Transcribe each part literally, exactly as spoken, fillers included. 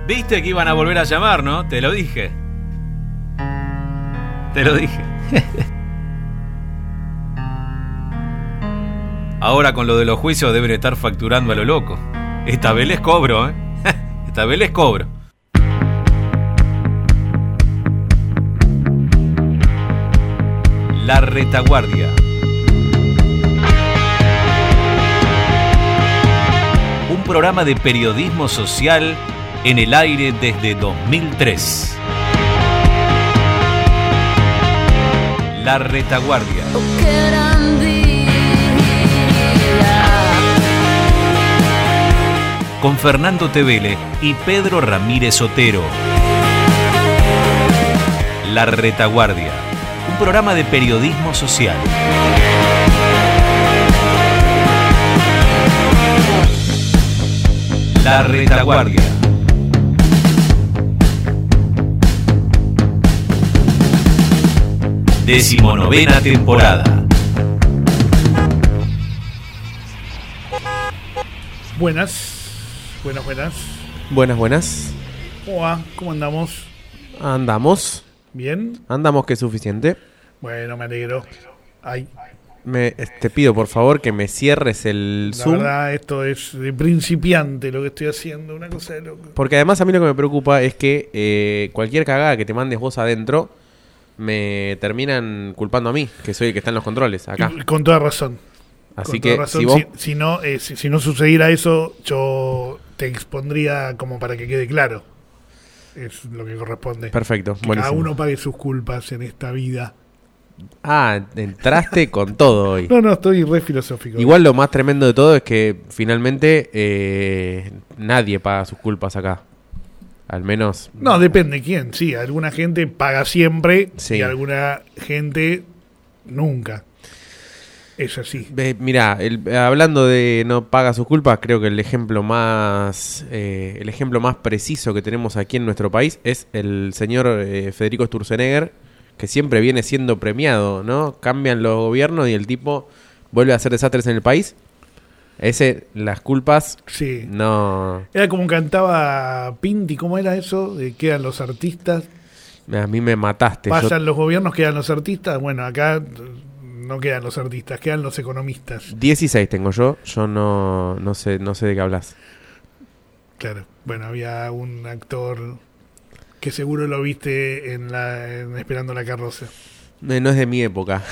Viste que iban a volver a llamar, ¿no? Te lo dije. Te lo dije. Ahora con lo de los juicios deben estar facturando a lo loco. Esta vez les cobro, ¿eh? Esta vez les cobro. La Retaguardia. Un programa de periodismo social en el aire desde dos mil tres. La Retaguardia. Con Fernando Tevele y Pedro Ramírez Otero. La Retaguardia. Un programa de periodismo social. La Retaguardia. Decimonovena temporada. Buenas, buenas, buenas. Buenas, buenas. ¿Cómo va? ¿Cómo andamos? Andamos. ¿Bien? Andamos, que es suficiente. Bueno, me alegro. Ay, Me, te pido por favor que me cierres el la Zoom. verdad, esto es de principiante lo que estoy haciendo, una cosa de loco. Porque además a mí lo que me preocupa es que eh, cualquier cagada que te mandes vos adentro me terminan culpando a mí, que soy el que está en los controles acá. Y con toda razón. Así con que toda razón. si vos... Si, si no, eh, si, si no sucediera eso, yo te expondría como para que quede claro. Es lo que corresponde. Perfecto, Que buenísimo. cada uno pague sus culpas en esta vida. Ah, entraste con todo hoy. No, no, estoy re filosófico. Igual lo más tremendo de todo es que finalmente eh, nadie paga sus culpas acá. Al menos... No, depende quién. Sí, alguna gente paga siempre Sí. y alguna gente nunca. Es así. Ve, mirá, el- hablando de no paga sus culpas, creo que el ejemplo más eh, el ejemplo más preciso que tenemos aquí en nuestro país es el señor eh, Federico Sturzenegger, que siempre viene siendo premiado, ¿no? Cambian los gobiernos y el tipo vuelve a hacer desastres en el país. Ese, las culpas, Sí. no... Era como cantaba Pinti, ¿cómo era eso? De quedan los artistas, A mí me mataste. Yo- pasan los gobiernos, quedan los artistas. Bueno, acá no quedan los artistas, quedan los economistas. dieciséis tengo yo, yo no, no sé no sé de qué hablas. Claro. Bueno, había un actor que seguro lo viste en la en Esperando la carroza. Eh, No es de mi época.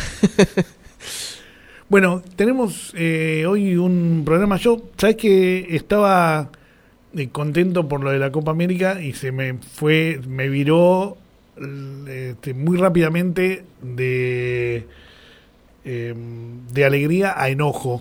Bueno, tenemos eh, hoy un programa. Yo, ¿sabes que estaba eh, contento por lo de la Copa América y se me fue, me viró eh, este, muy rápidamente de, eh, de alegría a enojo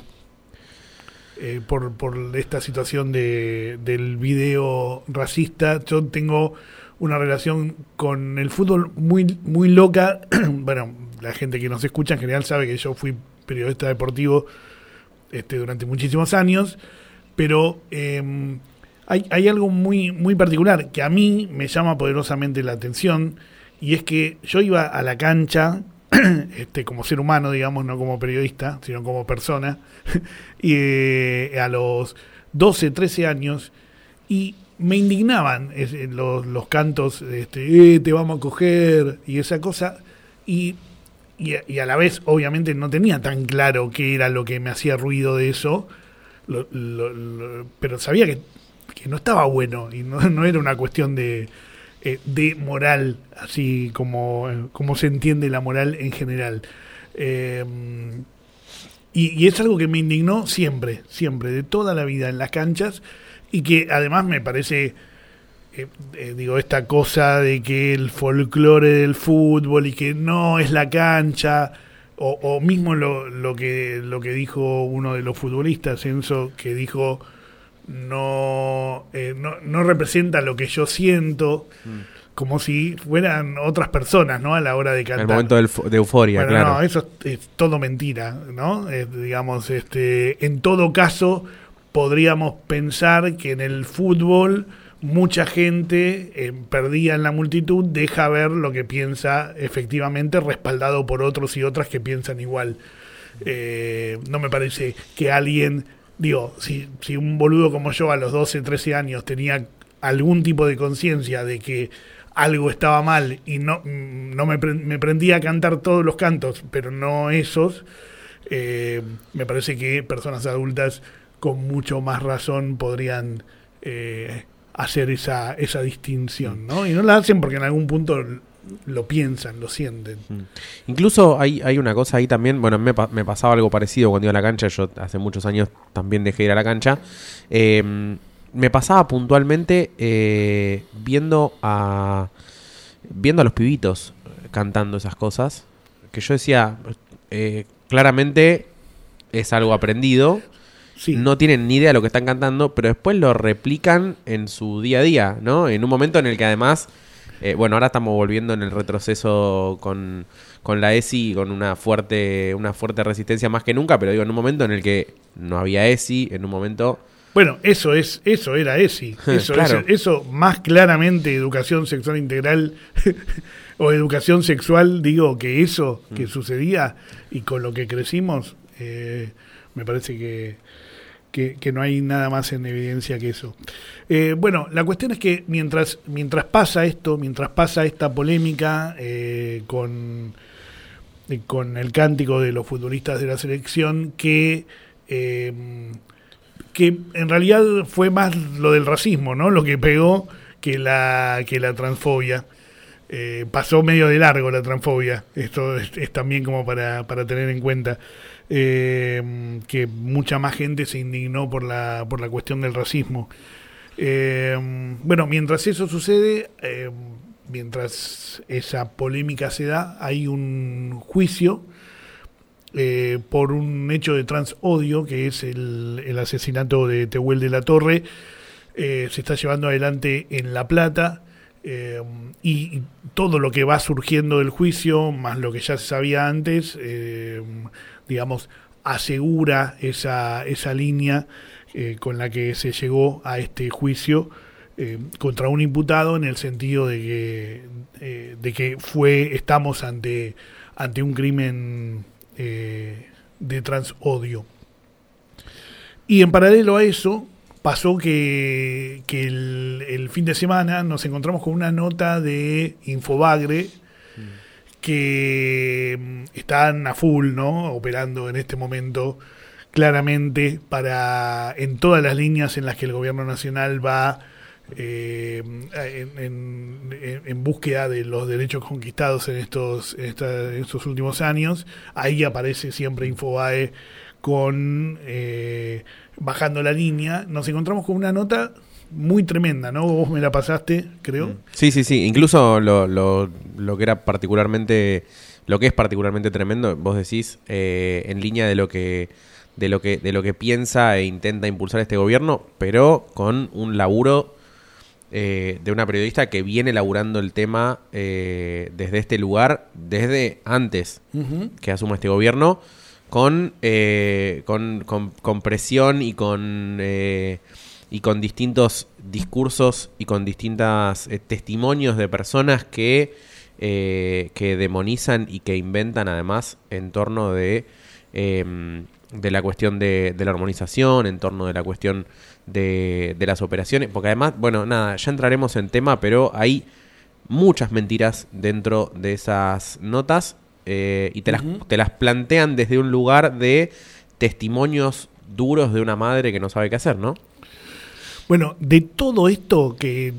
eh, por, por esta situación de, del video racista? Yo tengo una relación con el fútbol muy, muy loca. Bueno, la gente que nos escucha en general sabe que yo fui periodista deportivo este, durante muchísimos años, pero eh, hay, hay algo muy, muy particular que a mí me llama poderosamente la atención, y es que yo iba a la cancha este, como ser humano, digamos, no como periodista, sino como persona, y eh, a los doce, trece años, y me indignaban es, los, los cantos, este, eh, te vamos a coger, y esa cosa, y Y a, y a la vez, obviamente, no tenía tan claro qué era lo que me hacía ruido de eso, lo, lo, lo, pero sabía que, que no estaba bueno y no, no era una cuestión de, eh, de moral, así como, como se entiende la moral en general. Eh, y, y es algo que me indignó siempre, siempre, de toda la vida en las canchas, y que además me parece... Eh, eh, digo, esta cosa de que el folclore del fútbol y que no es la cancha, o, o mismo lo, lo que lo que dijo uno de los futbolistas, Enzo, que dijo no, eh, no, no representa lo que yo siento, mm. como si fueran otras personas, ¿no? A la hora de cantar. El momento del, de euforia, bueno, claro. No, eso es, es todo mentira, ¿no? Eh, digamos, este, en todo caso, podríamos pensar que en el fútbol mucha gente eh, perdida en la multitud deja ver lo que piensa efectivamente, respaldado por otros y otras que piensan igual. Eh, no me parece que alguien, digo, si, si un boludo como yo a los doce, trece años tenía algún tipo de conciencia de que algo estaba mal y no, no me, me prendía a cantar todos los cantos, pero no esos, eh, me parece que personas adultas con mucho más razón podrían eh, hacer esa, esa distinción, ¿no? Y no la hacen porque en algún punto lo piensan, lo sienten. Incluso hay, hay una cosa ahí también, bueno, me, me pasaba algo parecido cuando iba a la cancha, yo hace muchos años también dejé de ir a la cancha, eh, me pasaba puntualmente eh, viendo a viendo a los pibitos cantando esas cosas, que yo decía, eh, claramente es algo aprendido, sí. No tienen ni idea de lo que están cantando, pero después lo replican en su día a día, ¿no? En un momento en el que además Eh, bueno, ahora estamos volviendo en el retroceso con, con la ESI, con una fuerte una fuerte resistencia más que nunca, pero digo, en un momento en el que no había ESI, en un momento... Bueno, eso es eso era ESI. Eso, claro. eso, eso más claramente educación sexual integral o educación sexual, digo, que eso que mm. sucedía y con lo que crecimos, eh, me parece que... Que, que no hay nada más en evidencia que eso. Eh, bueno, la cuestión es que mientras mientras pasa esto, mientras pasa esta polémica eh, con, eh, con el cántico de los futbolistas de la selección, que, eh, que en realidad fue más lo del racismo, ¿no? Lo que pegó que la, que la transfobia. Eh, pasó medio de largo la transfobia. Esto es, es también como para, para tener en cuenta. Eh, que mucha más gente se indignó por la por la cuestión del racismo. Eh, bueno, mientras eso sucede, eh, mientras esa polémica se da, hay un juicio eh, por un hecho de transodio, que es el, el asesinato de Tehuel de la Torre. Eh, se está llevando adelante en La Plata. Eh, y, y todo lo que va surgiendo del juicio, más lo que ya se sabía antes, eh, digamos, asegura esa, esa línea eh, con la que se llegó a este juicio eh, contra un imputado, en el sentido de que, eh, de que fue estamos ante, ante un crimen eh, de transodio. Y en paralelo a eso, pasó que, que el, el fin de semana nos encontramos con una nota de Infobagre mm. que están a full, ¿no? Operando en este momento claramente para en todas las líneas en las que el gobierno nacional va eh, en, en, en búsqueda de los derechos conquistados en estos, en esta, en estos últimos años. Ahí aparece siempre Infobae con... Eh, bajando la línea. Nos encontramos con una nota muy tremenda, ¿no? Vos me la pasaste, creo. Sí, sí, sí. Incluso lo, lo, lo que era particularmente, lo que es particularmente tremendo, vos decís, eh, en línea de lo que, de lo que, de lo que piensa e intenta impulsar este gobierno, pero con un laburo eh, de una periodista que viene laburando el tema eh, desde este lugar, desde antes uh-huh. que asuma este gobierno. Con, eh, con, con, con presión y con eh, y con distintos discursos y con distintos eh, testimonios de personas que, eh, que demonizan y que inventan además en torno de, eh, de la cuestión de, de la hormonización, en torno de la cuestión de, de las operaciones, porque además, bueno, nada, ya entraremos en tema, pero hay muchas mentiras dentro de esas notas. Eh, y te las, uh-huh. te las plantean desde un lugar de testimonios duros de una madre que no sabe qué hacer, ¿no? Bueno, de todo esto que,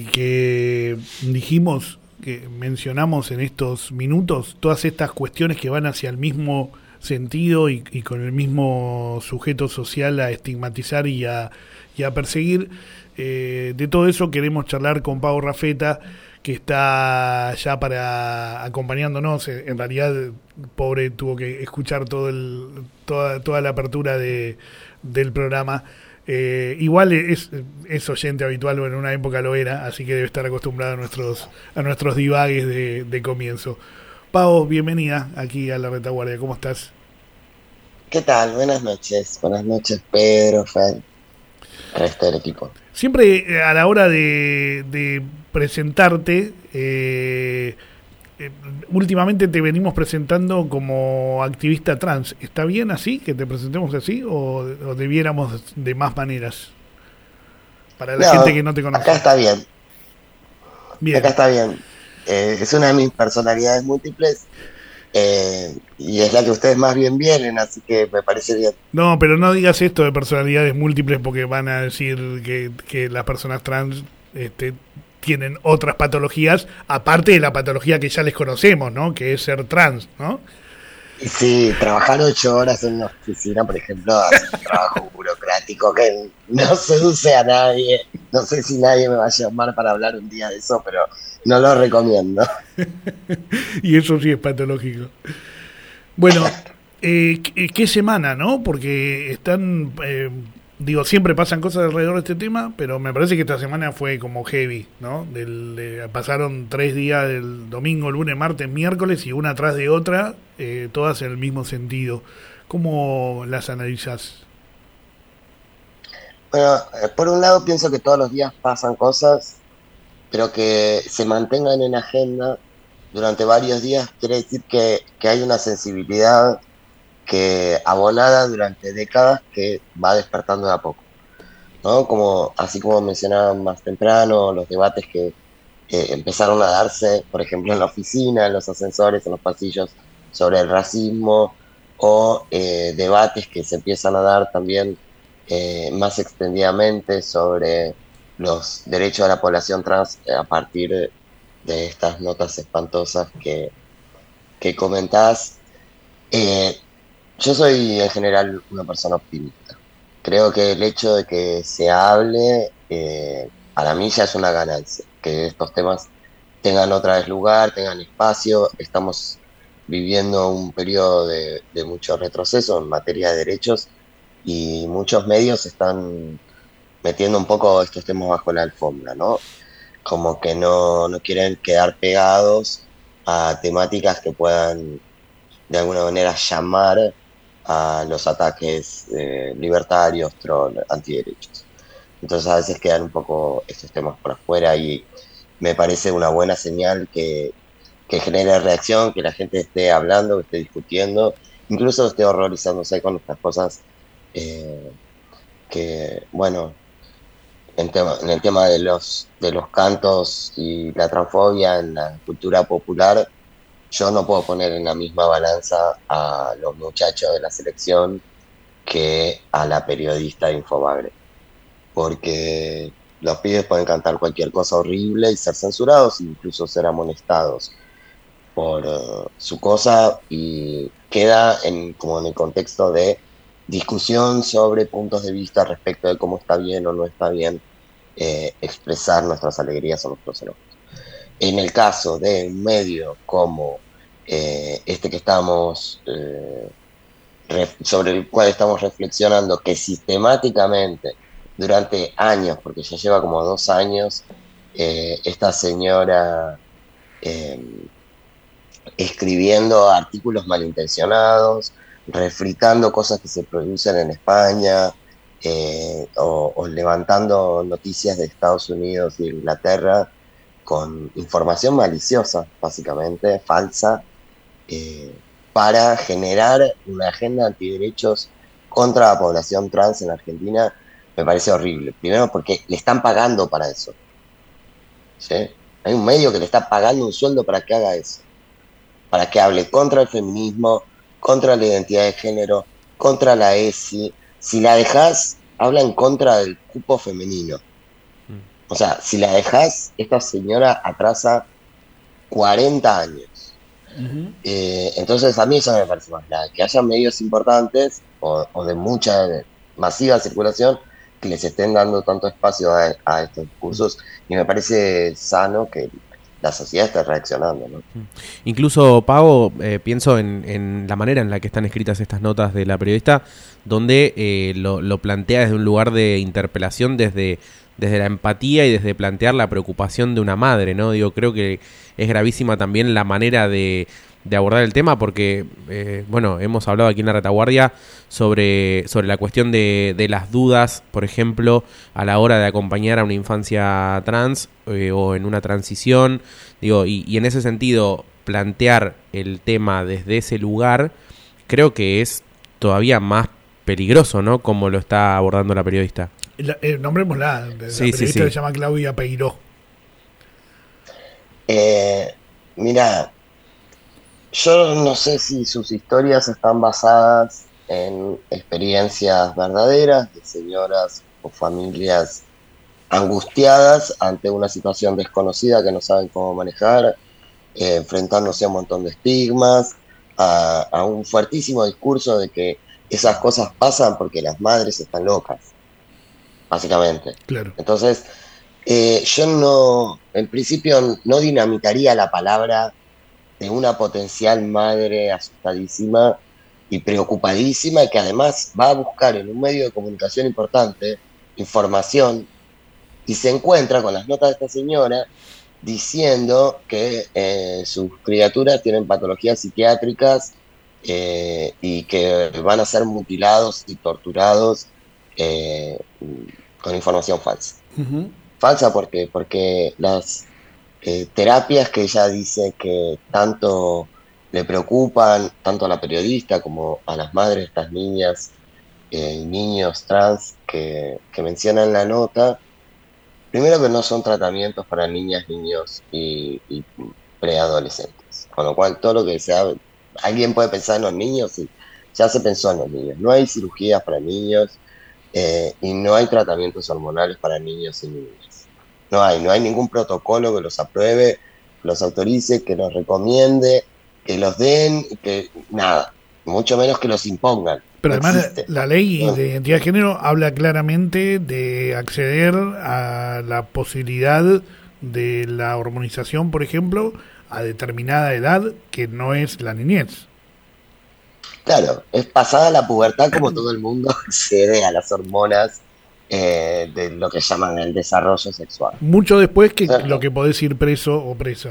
que dijimos, que mencionamos en estos minutos, todas estas cuestiones que van hacia el mismo sentido y, y con el mismo sujeto social a estigmatizar y a, y a perseguir, eh, de todo eso queremos charlar con Pau Rafeta, que está ya para acompañándonos. En realidad, pobre, tuvo que escuchar todo el, toda, toda la apertura de, del programa. Eh, igual es, es oyente habitual, en una época lo era, así que debe estar acostumbrado a nuestros, a nuestros divagues de, de comienzo. Pau, bienvenida aquí a La Retaguardia, ¿cómo estás? ¿Qué tal? Buenas noches. Buenas noches, Pedro, Fer, al resto del equipo. Siempre a la hora de, de presentarte, eh, eh, últimamente te venimos presentando como activista trans. ¿Está bien así, que te presentemos así, o, o debiéramos de más maneras? para la No, gente que no te conoce. Acá está bien, Bien. acá está bien. Eh, es una de mis personalidades múltiples eh, y es la que ustedes más bien vienen, así que me parece bien. No, pero no digas esto de personalidades múltiples porque van a decir que, que las personas trans este, tienen otras patologías, aparte de la patología que ya les conocemos, ¿no? Que es ser trans, ¿no? Y sí, trabajar ocho horas en una oficina, por ejemplo, es un trabajo burocrático que no seduce a nadie. No sé si nadie me va a llamar para hablar un día de eso, pero no lo recomiendo. Y eso sí es patológico. Bueno, eh, ¿qué, qué semana, no? Porque están, eh, digo, siempre pasan cosas alrededor de este tema, pero me parece que esta semana fue como heavy, ¿no? Del, de, pasaron tres días, del domingo, lunes, martes, miércoles, y una tras de otra, eh, todas en el mismo sentido. ¿Cómo las analizás? Bueno, eh, por un lado pienso que todos los días pasan cosas, pero que se mantengan en agenda durante varios días quiere decir que, que hay una sensibilidad que abonada durante décadas que va despertando de a poco, ¿no? Como, así como mencionaban más temprano, los debates que eh, empezaron a darse, por ejemplo, en la oficina, en los ascensores, en los pasillos, sobre el racismo, o eh, debates que se empiezan a dar también eh, más extendidamente sobre los derechos de la población trans a partir de, de estas notas espantosas que, que comentás. Eh, yo soy en general una persona optimista. Creo que el hecho de que se hable, eh, para mí ya es una ganancia, que estos temas tengan otra vez lugar, tengan espacio. Estamos viviendo un periodo de, de mucho retroceso en materia de derechos y muchos medios están metiendo un poco estos temas bajo la alfombra, ¿no? Como que no, no quieren quedar pegados a temáticas que puedan de alguna manera llamar a los ataques eh, libertarios, troll, antiderechos. Entonces a veces quedan un poco estos temas por afuera y me parece una buena señal que, que genere reacción, que la gente esté hablando, que esté discutiendo, incluso esté horrorizándose con estas cosas eh, que, bueno, en, tema, en el tema de los, de los cantos y la transfobia en la cultura popular, yo no puedo poner en la misma balanza a los muchachos de la selección que a la periodista de Infobagre, porque los pibes pueden cantar cualquier cosa horrible y ser censurados, incluso ser amonestados por uh, su cosa, y queda en, como en el contexto de discusión sobre puntos de vista respecto de cómo está bien o no está bien eh, expresar nuestras alegrías o nuestros enojos. En el caso de un medio como eh, este que estamos eh, ref, sobre el cual estamos reflexionando, que sistemáticamente durante años, porque ya lleva como dos años, eh, esta señora eh, escribiendo artículos malintencionados, refritando cosas que se producen en España, eh, o, o levantando noticias de Estados Unidos y Inglaterra con información maliciosa, básicamente, falsa, eh, para generar una agenda antiderechos contra la población trans en Argentina, me parece horrible. Primero porque le están pagando para eso, ¿sí? Hay un medio que le está pagando un sueldo para que haga eso, para que hable contra el feminismo, contra la identidad de género, contra la E S I. Si la dejás, habla en contra del cupo femenino. O sea, si la dejás, esta señora atrasa cuarenta años. Uh-huh. Eh, entonces a mí eso me parece más grave, que haya medios importantes o, o de mucha, de masiva circulación que les estén dando tanto espacio a, a estos discursos, y me parece sano que la sociedad esté reaccionando, ¿no? Incluso, Pavo, eh, pienso en, en la manera en la que están escritas estas notas de la periodista, donde eh, lo, lo plantea desde un lugar de interpelación, desde desde la empatía y desde plantear la preocupación de una madre, ¿no? Digo, creo que es gravísima también la manera de, de abordar el tema, porque, eh, bueno, hemos hablado aquí en La Retaguardia sobre, sobre la cuestión de, de las dudas, por ejemplo, a la hora de acompañar a una infancia trans eh, o en una transición, digo, y, y en ese sentido plantear el tema desde ese lugar, creo que es todavía más peligroso, ¿no? Como lo está abordando la periodista. La, eh, nombrémosla, la Sí, sí, periodista sí. se llama Claudia Peiró. Eh, Mira, yo no sé si sus historias están basadas en experiencias verdaderas de señoras o familias angustiadas ante una situación desconocida que no saben cómo manejar, eh, enfrentándose a un montón de estigmas, a, a un fuertísimo discurso de que esas cosas pasan porque las madres están locas, básicamente. Claro. Entonces, eh, yo no, en principio no dinamitaría la palabra de una potencial madre asustadísima y preocupadísima y que además va a buscar en un medio de comunicación importante información y se encuentra con las notas de esta señora diciendo que eh, sus criaturas tienen patologías psiquiátricas eh, y que van a ser mutilados y torturados eh, con información falsa. Uh-huh. Falsa porque, porque las eh, terapias que ella dice que tanto le preocupan, tanto a la periodista como a las madres de estas niñas eh, y niños trans que, que mencionan la nota, primero que no son tratamientos para niñas, niños y, y preadolescentes. Con lo cual, todo lo que sea, alguien puede pensar en los niños y ya se pensó en los niños. No hay cirugías para niños eh, y no hay tratamientos hormonales para niños y niñas. No hay, no hay ningún protocolo que los apruebe, que los autorice, que los recomiende, que los den, que nada, mucho menos que los impongan. Pero No además existe. la ley No. de identidad de género habla claramente de acceder a la posibilidad de la hormonización, por ejemplo, a determinada edad que no es la niñez. Claro, es pasada la pubertad como todo el mundo accede a las hormonas eh, de lo que llaman el desarrollo sexual. Mucho después que Exacto. lo que podés ir preso o presa.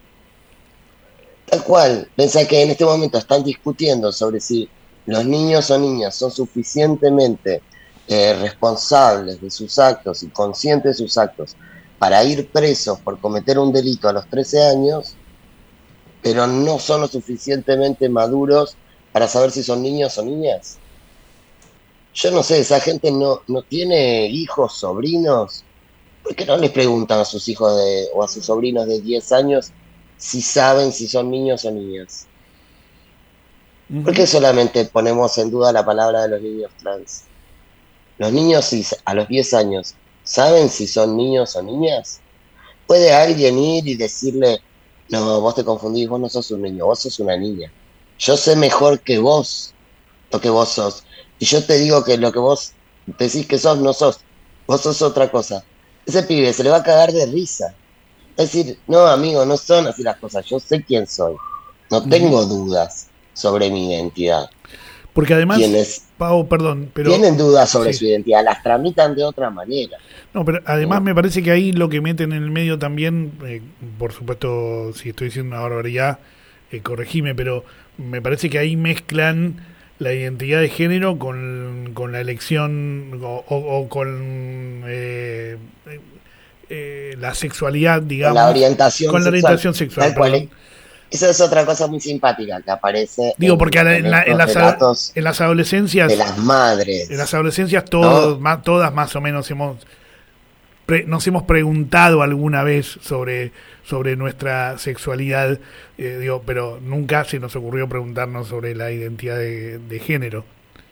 Tal cual, pensá que en este momento están discutiendo sobre si los niños o niñas son suficientemente eh, responsables de sus actos y conscientes de sus actos para ir presos por cometer un delito a los trece años, pero no son lo suficientemente maduros para saber si son niños o niñas. Yo no sé, esa gente no, no tiene hijos, sobrinos. ¿Por qué no les preguntan a sus hijos de, o a sus sobrinos de diez años si saben si son niños o niñas? ¿Por qué solamente ponemos en duda la palabra de los niños trans? Los niños si a los diez años saben si son niños o niñas. ¿Puede alguien ir y decirle, no, vos te confundís, vos no sos un niño, vos sos una niña? Yo sé mejor que vos lo que vos sos. Y yo te digo que lo que vos decís que sos, no sos. Vos sos otra cosa. Ese pibe se le va a cagar de risa. Es decir, no, amigo, no son así las cosas. Yo sé quién soy. No tengo dudas sobre mi identidad. Porque además, Quienes Pau, perdón, pero tienen dudas sobre sí. su identidad, las tramitan de otra manera. no, pero además me parece que ahí lo que meten en el medio también, eh, por supuesto, si estoy diciendo una barbaridad, eh, corregime, pero me parece que ahí mezclan la identidad de género con, con la elección o, o, o con eh, eh, la sexualidad, digamos. Con la orientación con la sexual. orientación sexual, Tal cual. perdón. Esa es otra cosa muy simpática que aparece Digo, en, porque a la- en en, la- en estos las, relatos en las adolescencias, de las madres. en las adolescencias todos, ¿No? ma- todas más o menos hemos pre- nos hemos preguntado alguna vez sobre sobre nuestra sexualidad, eh, digo, pero nunca se nos ocurrió preguntarnos sobre la identidad de, de género.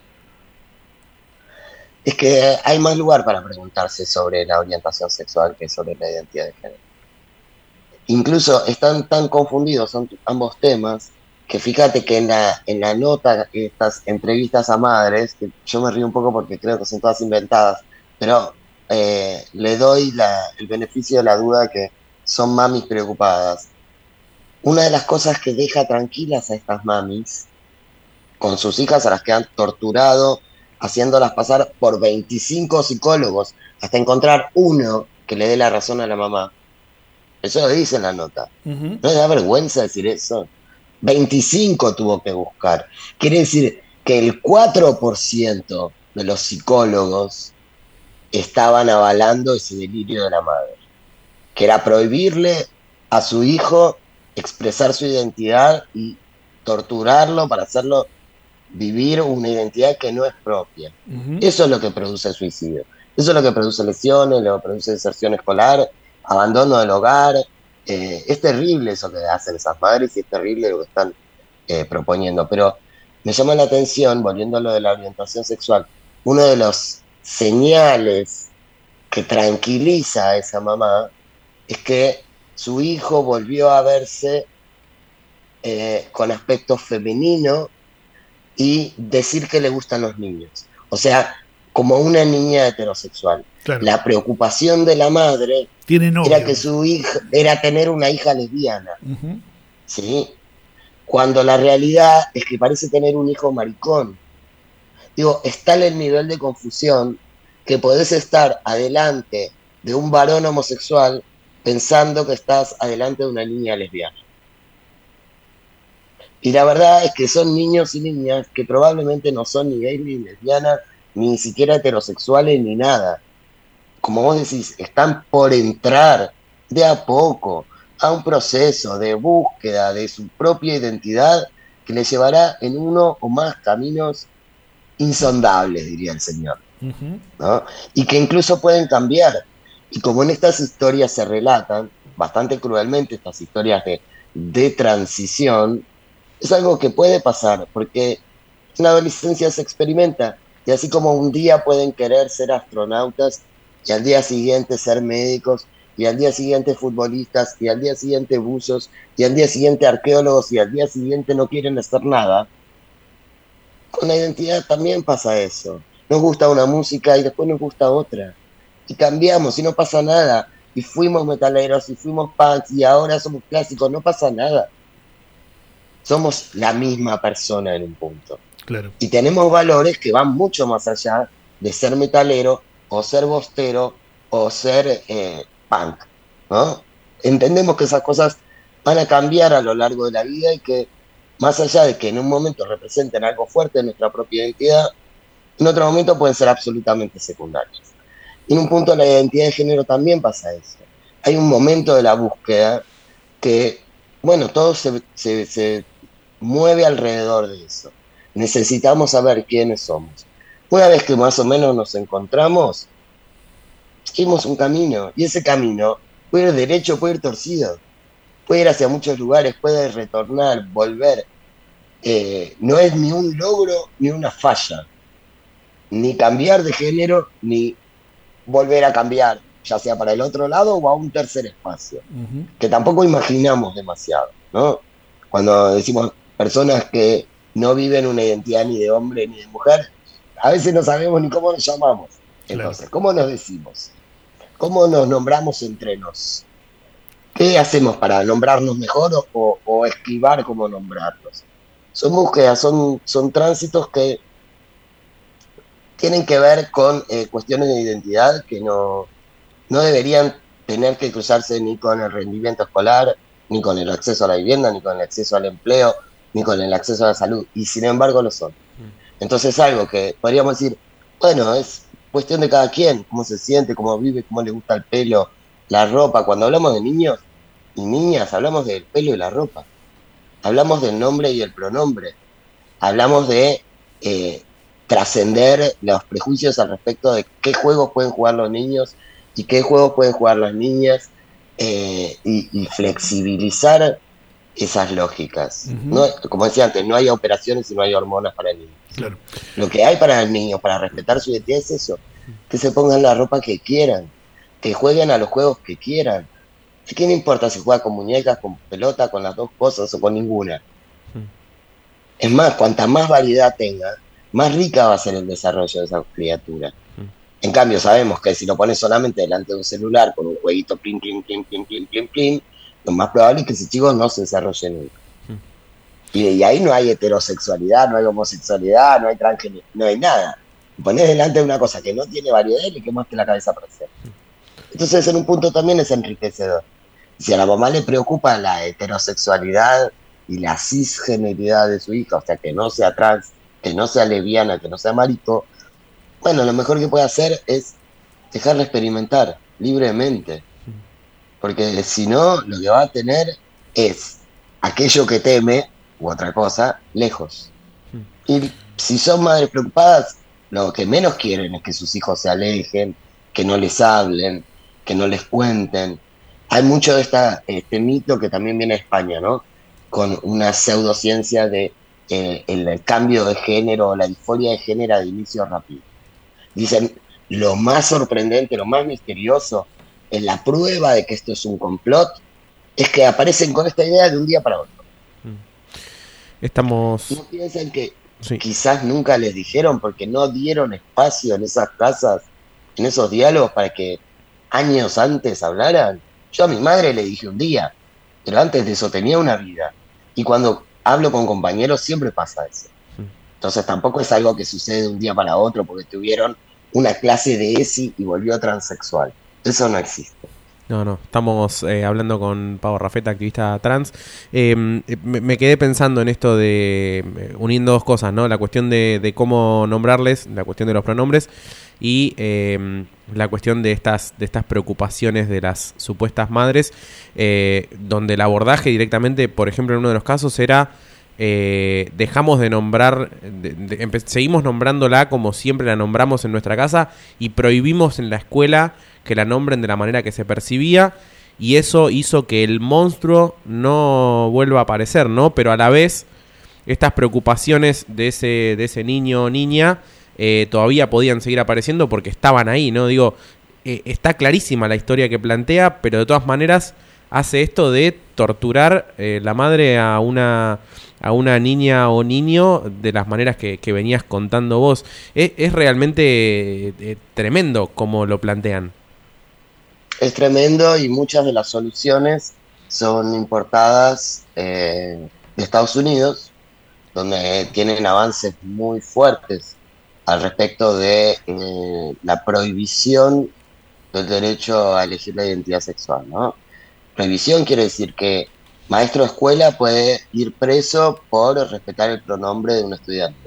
Es que hay más lugar para preguntarse sobre la orientación sexual que sobre la identidad de género. Incluso están tan confundidos son ambos temas que fíjate que en la, en la nota, estas entrevistas a madres, que yo me río un poco porque creo que son todas inventadas, pero eh, le doy la, el beneficio de la duda que son mamis preocupadas. Una de las cosas que deja tranquilas a estas mamis, con sus hijas a las que han torturado, haciéndolas pasar por veinticinco psicólogos, hasta encontrar uno que le dé la razón a la mamá. Eso lo dice en la nota. Uh-huh. ¿No le da vergüenza decir eso? veinticinco tuvo que buscar. Quiere decir que el cuatro por ciento de los psicólogos estaban avalando ese delirio de la madre, que era prohibirle a su hijo expresar su identidad y torturarlo para hacerlo vivir una identidad que no es propia. Uh-huh. Eso es lo que produce el suicidio. Eso es lo que produce lesiones, lo que produce deserción escolar, abandono del hogar. Eh, es terrible eso que hacen esas madres y es terrible lo que están eh, proponiendo. Pero me llama la atención, volviendo a lo de la orientación sexual, uno de los señales que tranquiliza a esa mamá es que su hijo volvió a verse eh, con aspecto femenino y decir que le gustan los niños. O sea, como una niña heterosexual. Claro. La preocupación de la madre Tiene novio. era que su hija era tener una hija lesbiana, Uh-huh. ¿sí? Cuando la realidad es que parece tener un hijo maricón. Digo, es tal el nivel de confusión que podés estar adelante de un varón homosexual pensando que estás adelante de una niña lesbiana. Y la verdad es que son niños y niñas que probablemente no son ni gays ni lesbianas, ni siquiera heterosexuales ni nada. Como vos decís, están por entrar de a poco a un proceso de búsqueda de su propia identidad que les llevará en uno o más caminos insondables, diría el Señor, Uh-huh. ¿no? Y que incluso pueden cambiar. Y como en estas historias se relatan, bastante cruelmente, estas historias de, de transición, es algo que puede pasar, porque en la adolescencia se experimenta, y así como un día pueden querer ser astronautas, y al día siguiente ser médicos, y al día siguiente futbolistas, y al día siguiente buzos, y al día siguiente arqueólogos, y al día siguiente no quieren hacer nada, con la identidad también pasa eso. Nos gusta una música y después nos gusta otra. Y cambiamos y no pasa nada. Y fuimos metaleros y fuimos punks y ahora somos clásicos, no pasa nada. Somos la misma persona en un punto. Claro. Y tenemos valores que van mucho más allá de ser metalero o ser bostero o ser eh, punk, ¿no? Entendemos que esas cosas van a cambiar a lo largo de la vida y que más allá de que en un momento representen algo fuerte en nuestra propia identidad, en otro momento pueden ser absolutamente secundarios. Y en un punto de la identidad de género también pasa eso. Hay un momento de la búsqueda que, bueno, todo se, se, se mueve alrededor de eso. Necesitamos saber quiénes somos. Una vez que más o menos nos encontramos, seguimos un camino, y ese camino puede ir derecho, puede ir torcido, puede ir hacia muchos lugares, puede retornar, volver. Eh, no es ni un logro ni una falla, ni cambiar de género, ni volver a cambiar, ya sea para el otro lado o a un tercer espacio, Uh-huh. que tampoco imaginamos demasiado, ¿no? Cuando decimos personas que no viven una identidad ni de hombre ni de mujer, a veces no sabemos ni cómo nos llamamos. Entonces, Claro. ¿cómo nos decimos? ¿Cómo nos nombramos entre nos? ¿Qué hacemos para nombrarnos mejor o, o, o esquivar cómo nombrarnos? Son búsquedas, son, son tránsitos que tienen que ver con eh, cuestiones de identidad que no, no deberían tener que cruzarse ni con el rendimiento escolar, ni con el acceso a la vivienda, ni con el acceso al empleo, ni con el acceso a la salud, y sin embargo lo son. Entonces algo que podríamos decir, bueno, es cuestión de cada quien, cómo se siente, cómo vive, cómo le gusta el pelo, la ropa. Cuando hablamos de niños y niñas, hablamos del pelo y la ropa. Hablamos del nombre y el pronombre. Hablamos de eh, trascender los prejuicios al respecto de qué juegos pueden jugar los niños y qué juegos pueden jugar las niñas, eh, y, y flexibilizar esas lógicas. Uh-huh. No, como decía antes, no hay operaciones y no hay hormonas para el niño. Claro. Lo que hay para el niño, para respetar su identidad, es eso: que se pongan la ropa que quieran, que jueguen a los juegos que quieran. ¿A quién importa si juega con muñecas, con pelota, con las dos cosas o con ninguna? Es más, cuanta más variedad tenga, más rica va a ser el desarrollo de esa criatura. En cambio, sabemos que si lo pones solamente delante de un celular con un jueguito plin, plin, plin, plin, plin, plin, plin, lo más probable es que ese chico no se desarrolle nunca. Y, y ahí no hay heterosexualidad, no hay homosexualidad, no hay transgénero, no hay nada. Ponés delante de una cosa que no tiene variedad y le quemaste la cabeza para hacer. Entonces, en un punto también es enriquecedor. Si a la mamá le preocupa la heterosexualidad y la cisgeneridad de su hija, o sea, que no sea trans, que no sea lesbiana, que no sea marico, bueno, lo mejor que puede hacer es dejarla experimentar libremente. Porque si no, lo que va a tener es aquello que teme, u otra cosa, lejos. Y si son madres preocupadas, lo que menos quieren es que sus hijos se alejen, que no les hablen, que no les cuenten. Hay mucho de esta, este mito que también viene de España, ¿no? Con una pseudociencia de eh, el cambio de género, la disforia de género de inicio rápido. Dicen, lo más sorprendente, lo más misterioso, es la prueba de que esto es un complot, es que aparecen con esta idea de un día para otro. Estamos... No piensan que sí. quizás nunca les dijeron porque no dieron espacio en esas casas, en esos diálogos para que años antes hablaran. Yo a mi madre le dije un día, pero antes de eso tenía una vida. Y cuando hablo con compañeros siempre pasa eso. Entonces tampoco es algo que sucede de un día para otro porque tuvieron una clase de E S I y volvió transexual. Eso no existe. No, no, estamos eh, hablando con Pau Rafeta, activista trans. Eh, me, me quedé pensando en esto de, eh, uniendo dos cosas, ¿no? La cuestión de, de cómo nombrarles, la cuestión de los pronombres y eh, la cuestión de estas, de estas preocupaciones de las supuestas madres, eh, donde el abordaje directamente, por ejemplo, en uno de los casos era... Eh, dejamos de nombrar, de, de, empe- seguimos nombrándola como siempre la nombramos en nuestra casa y prohibimos en la escuela que la nombren de la manera que se percibía y eso hizo que el monstruo no vuelva a aparecer, ¿no? Pero a la vez estas preocupaciones de ese, de ese niño o niña eh, todavía podían seguir apareciendo porque estaban ahí, ¿no? Digo, eh, está clarísima la historia que plantea, pero de todas maneras hace esto de torturar eh, la madre a una... a una niña o niño de las maneras que, que venías contando vos. Es, es realmente eh, tremendo como lo plantean. Es tremendo y muchas de las soluciones son importadas eh, de Estados Unidos, donde tienen avances muy fuertes al respecto de eh, la prohibición del derecho a elegir la identidad sexual, ¿no? Prohibición quiere decir que maestro de escuela puede ir preso por respetar el pronombre de un estudiante.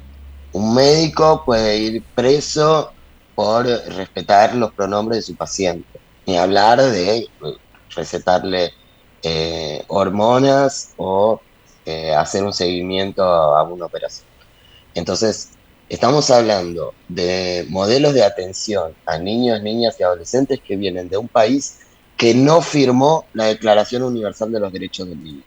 Un médico puede ir preso por respetar los pronombres de su paciente. Ni hablar de recetarle eh, hormonas o eh, hacer un seguimiento a, a una operación. Entonces, estamos hablando de modelos de atención a niños, niñas y adolescentes que vienen de un país que no firmó la Declaración Universal de los Derechos del Niño.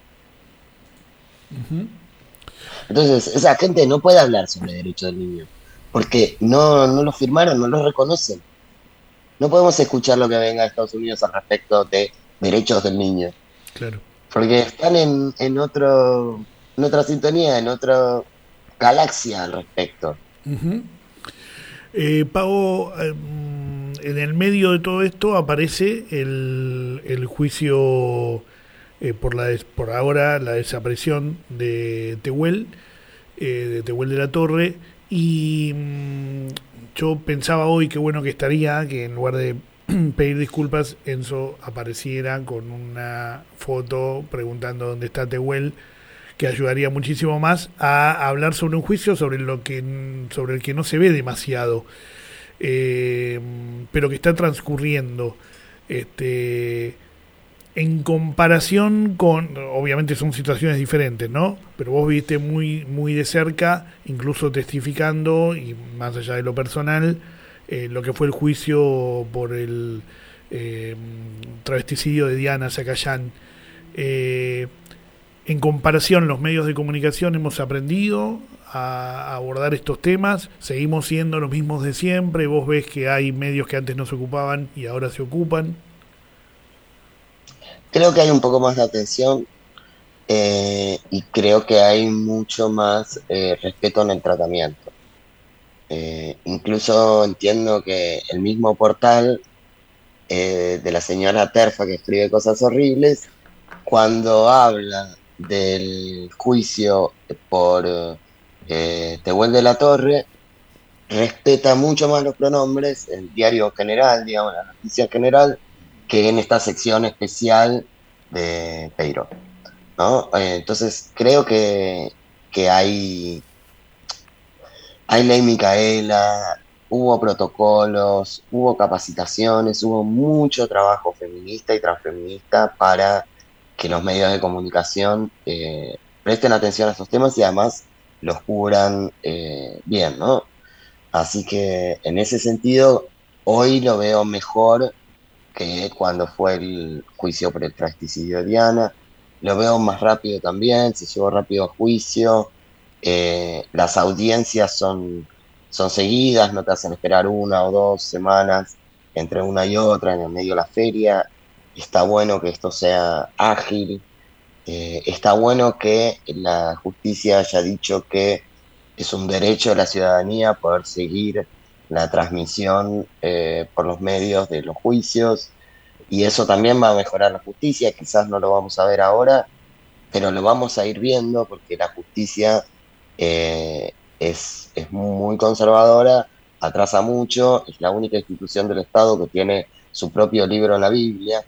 Uh-huh. Entonces, esa gente no puede hablar sobre derechos del niño, porque no, no lo firmaron, no lo reconocen. No podemos escuchar lo que venga de Estados Unidos al respecto de derechos del niño. Claro. Porque están en, en, otro, en otra sintonía, en otra galaxia al respecto. Uh-huh. Eh, Pau, eh, en el medio de todo esto aparece el, el juicio eh, por la des, por ahora la desaparición de Tehuel, eh, de Tehuel de la Torre, y mmm, yo pensaba hoy que bueno que estaría que en lugar de pedir disculpas Enzo apareciera con una foto preguntando dónde está Tehuel, que ayudaría muchísimo más a hablar sobre un juicio sobre lo que sobre el que no se ve demasiado, eh, pero que está transcurriendo, este, en comparación con, obviamente son situaciones diferentes, ¿no? Pero vos viste muy muy de cerca, incluso testificando y más allá de lo personal, eh, lo que fue el juicio por el eh, travesticidio de Diana Zacayán. Eh, En comparación, los medios de comunicación hemos aprendido a abordar estos temas, seguimos siendo los mismos de siempre, vos ves que hay medios que antes no se ocupaban y ahora se ocupan. Creo que hay un poco más de atención eh, y creo que hay mucho más eh, respeto en el tratamiento. Eh, incluso entiendo que el mismo portal eh, de la señora Terfa, que escribe cosas horribles, cuando habla del juicio por eh, Tehuel de la Torre, respeta mucho más los pronombres, el diario general, digamos, la noticia general, que en esta sección especial de Peiró, ¿no? Eh, entonces creo que, que hay, hay ley Micaela, hubo protocolos, hubo capacitaciones, hubo mucho trabajo feminista y transfeminista para que los medios de comunicación eh, presten atención a estos temas y además los cubran eh, bien, ¿no? Así que en ese sentido, hoy lo veo mejor que cuando fue el juicio por el fratricidio de Diana. Lo veo más rápido también, se llevó rápido a juicio. Eh, las audiencias son, son seguidas, no te hacen esperar una o dos semanas entre una y otra, en el medio de la feria. Está bueno que esto sea ágil. Eh, está bueno que la justicia haya dicho que es un derecho de la ciudadanía poder seguir la transmisión eh, por los medios de los juicios, y eso también va a mejorar la justicia. Quizás no lo vamos a ver ahora, pero lo vamos a ir viendo, porque la justicia eh, es, es muy conservadora, atrasa mucho, es la única institución del Estado que tiene su propio libro en la Biblia,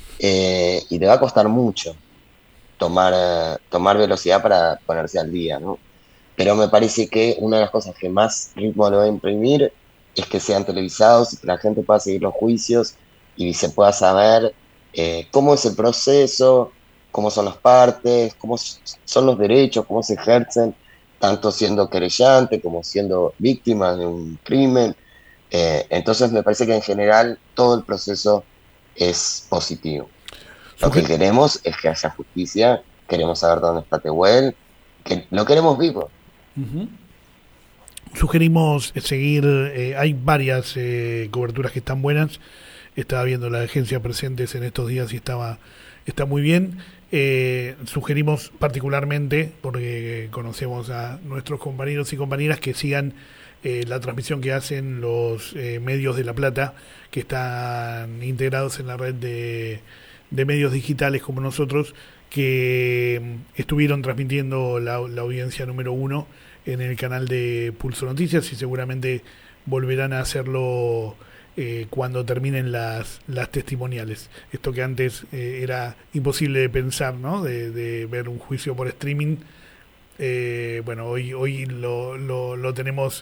eh, y le va a costar mucho tomar, eh, tomar velocidad para ponerse al día, ¿no? Pero me parece que una de las cosas que más ritmo le va a imprimir es que sean televisados y que la gente pueda seguir los juicios y se pueda saber eh, cómo es el proceso, cómo son las partes, cómo son los derechos, cómo se ejercen, tanto siendo querellante como siendo víctima de un crimen. Eh, entonces me parece que en general todo el proceso es positivo. Lo que queremos es que haya justicia, queremos saber dónde está Tehuel, que lo queremos vivo. Uh-huh. Sugerimos seguir, eh, hay varias eh, coberturas que están buenas. Estaba viendo la agencia Presentes en estos días y estaba está muy bien. Eh, sugerimos particularmente, porque conocemos a nuestros compañeros y compañeras, que sigan eh, la transmisión que hacen los eh, medios de La Plata, que están integrados en la red de, de medios digitales como nosotros, que estuvieron transmitiendo la, la audiencia número uno en el canal de Pulso Noticias, y seguramente volverán a hacerlo eh, cuando terminen las, las testimoniales. Esto que antes eh, era imposible de pensar, ¿no? De, de ver un juicio por streaming. Eh, bueno, hoy hoy lo, lo, lo tenemos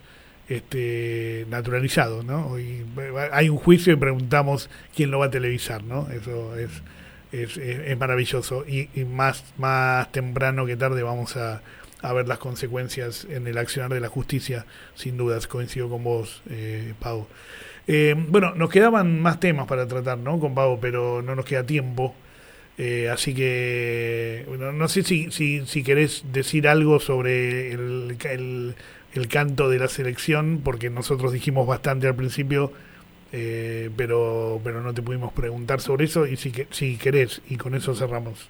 este naturalizado, ¿no? Hoy hay un juicio y preguntamos quién lo va a televisar, ¿no? Eso es es, es, es maravilloso, y, y más más temprano que tarde vamos a a ver las consecuencias en el accionar de la justicia, sin dudas. Coincido con vos, eh, Pau. Eh, bueno, nos quedaban más temas para tratar, ¿no? Con Pau, pero no nos queda tiempo. Eh, así que, bueno, no sé si, si, si querés decir algo sobre el, el, el canto de la selección, porque nosotros dijimos bastante al principio, eh, pero pero no te pudimos preguntar sobre eso, y si, si querés, y con eso cerramos.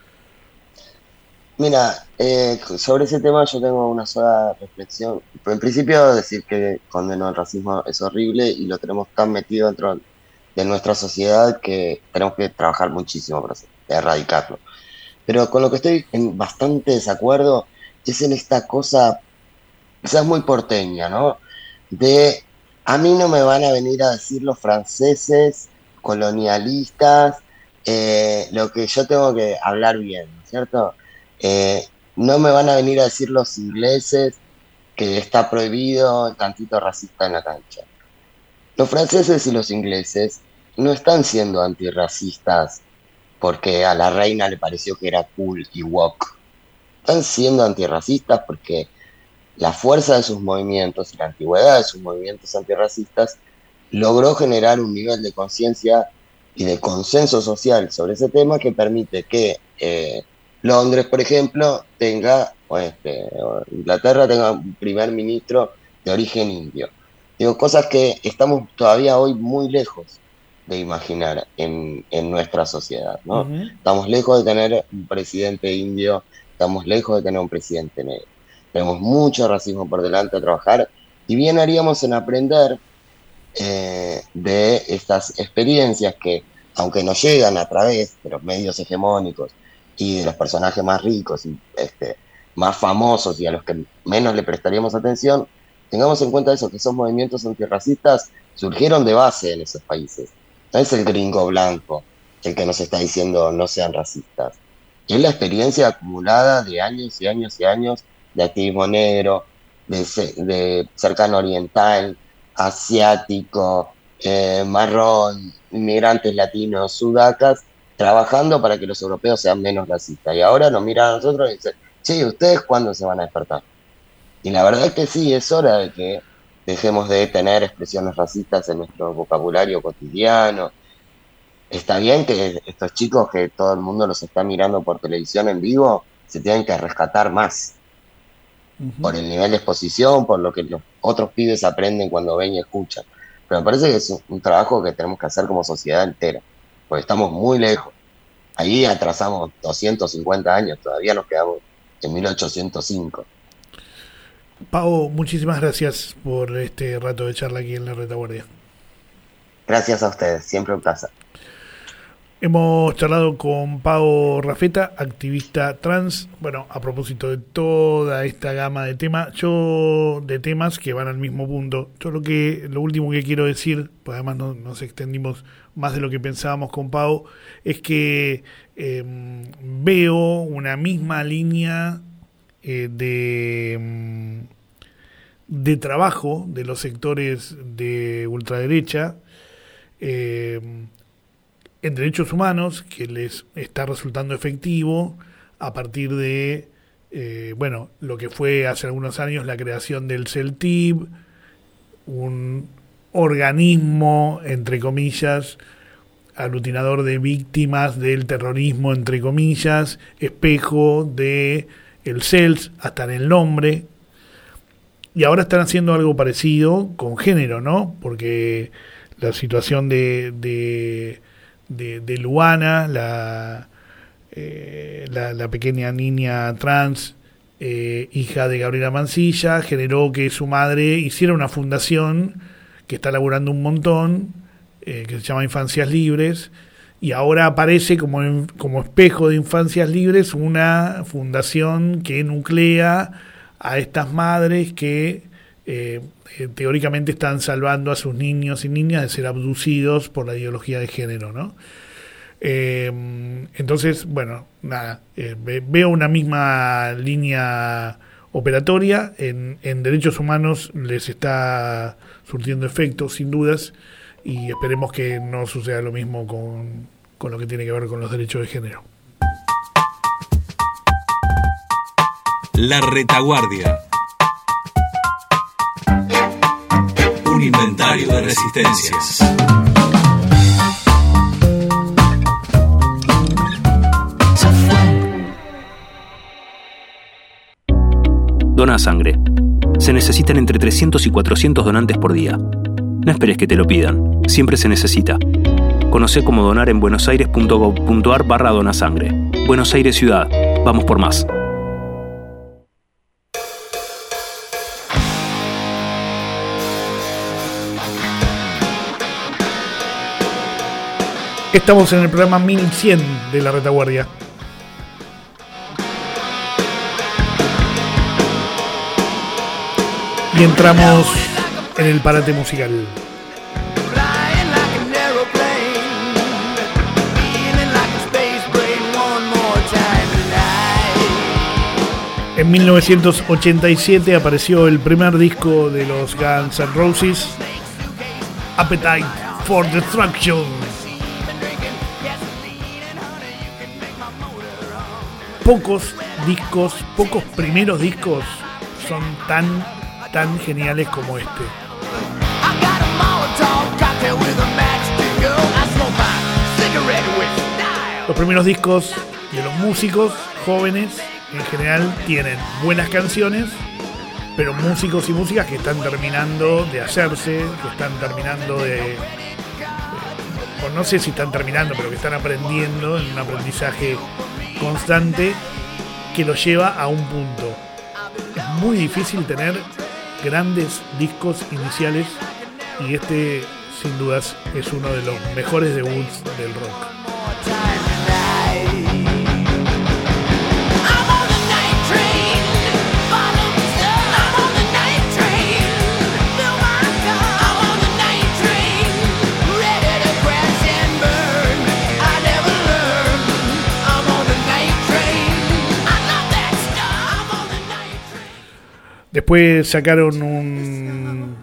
Mira, eh, sobre ese tema yo tengo una sola reflexión. En principio, decir que condeno el racismo es horrible y lo tenemos tan metido dentro de nuestra sociedad que tenemos que trabajar muchísimo para erradicarlo. Pero con lo que estoy en bastante desacuerdo es en esta cosa, quizás muy porteña, ¿no? De, a mí no me van a venir a decir los franceses colonialistas eh, lo que yo tengo que hablar bien, ¿cierto? Eh, no me van a venir a decir los ingleses que está prohibido el cantito racista en la cancha. Los franceses y los ingleses no están siendo antirracistas porque a la reina le pareció que era cool y woke. Están siendo antirracistas porque la fuerza de sus movimientos y la antigüedad de sus movimientos antirracistas logró generar un nivel de conciencia y de consenso social sobre ese tema que permite que eh, Londres, por ejemplo, tenga, o este, o Inglaterra tenga un primer ministro de origen indio. Digo, cosas que estamos todavía hoy muy lejos de imaginar en, en nuestra sociedad, ¿no? Uh-huh. Estamos lejos de tener un presidente indio, estamos lejos de tener un presidente negro. Tenemos mucho racismo por delante a trabajar, y bien haríamos en aprender eh, de estas experiencias que, aunque nos llegan a través de los medios hegemónicos y de los personajes más ricos y este, más famosos y a los que menos le prestaríamos atención, tengamos en cuenta eso, que esos movimientos antirracistas surgieron de base en esos países. No es el gringo blanco el que nos está diciendo no sean racistas. Es la experiencia acumulada de años y años y años de activismo negro, de, de cercano oriental, asiático, eh, marrón, inmigrantes latinos, sudacas, trabajando para que los europeos sean menos racistas. Y ahora nos miran a nosotros y dicen, che, ¿ustedes cuándo se van a despertar? Y la verdad es que sí, es hora de que dejemos de tener expresiones racistas en nuestro vocabulario cotidiano. Está bien que estos chicos que todo el mundo los está mirando por televisión en vivo, se tienen que rescatar más. Uh-huh. Por el nivel de exposición, por lo que los otros pibes aprenden cuando ven y escuchan. Pero me parece que es un, un trabajo que tenemos que hacer como sociedad entera, porque estamos muy lejos. Ahí atrasamos doscientos cincuenta años, todavía nos quedamos en mil ochocientos cinco. Pau, muchísimas gracias por este rato de charla aquí en La Retaguardia. Gracias a ustedes, siempre un placer. Hemos charlado con Pau Rafeta, activista trans, bueno, a propósito de toda esta gama de temas, yo de temas que van al mismo punto. Yo lo que lo último que quiero decir, pues además no, nos extendimos más de lo que pensábamos con Pau, es que eh, veo una misma línea eh, de, de trabajo de los sectores de ultraderecha, eh, en derechos humanos, que les está resultando efectivo a partir de eh, bueno, lo que fue hace algunos años la creación del CELTIB, un organismo, entre comillas, aglutinador de víctimas del terrorismo, entre comillas, espejo de el C E L S, hasta en el nombre, y ahora están haciendo algo parecido con género, ¿no? Porque la situación de, de De, de Luana, la, eh, la, la pequeña niña trans, eh, hija de Gabriela Mancilla, generó que su madre hiciera una fundación que está laburando un montón, eh, que se llama Infancias Libres, y ahora aparece como, en, como espejo de Infancias Libres una fundación que nuclea a estas madres que eh, eh, teóricamente están salvando a sus niños y niñas de ser abducidos por la ideología de género, ¿no? Eh, entonces, bueno, nada, eh, veo una misma línea operatoria. En, en derechos humanos les está surtiendo efecto, sin dudas, y esperemos que no suceda lo mismo con, con lo que tiene que ver con los derechos de género. La Retaguardia. Un inventario de resistencias. Dona sangre. Se necesitan entre trescientos y cuatrocientos donantes por día. No esperes que te lo pidan. Siempre se necesita. Conocé cómo donar en buenosaires.gov.ar barra donasangre. Buenos Aires Ciudad. Vamos por más. Estamos en el programa mil cien de La Retaguardia. Y entramos en el parate musical. En mil novecientos ochenta y siete apareció el primer disco de los Guns N' Roses, Appetite for Destruction. Pocos discos, pocos primeros discos son tan, tan geniales como este. Los primeros discos de los músicos jóvenes en general tienen buenas canciones, pero músicos y músicas que están terminando de hacerse, que están terminando de... o no sé si están terminando, pero que están aprendiendo en un aprendizaje constante que lo lleva a un punto. Es muy difícil tener grandes discos iniciales y este sin dudas es uno de los mejores debuts del rock. Después sacaron un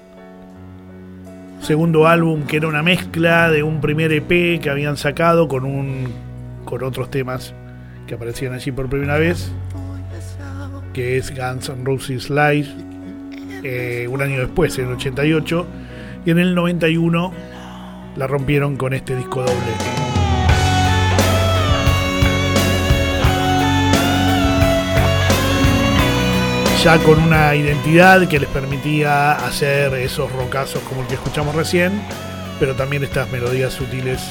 segundo álbum que era una mezcla de un primer E P que habían sacado con un con otros temas que aparecían allí por primera vez, que es Guns N' Roses Live. eh, un año después, en el ochenta y ocho, y en el noventa y uno la rompieron con este disco doble. Ya con una identidad que les permitía hacer esos rockazos como el que escuchamos recién, pero también estas melodías sutiles.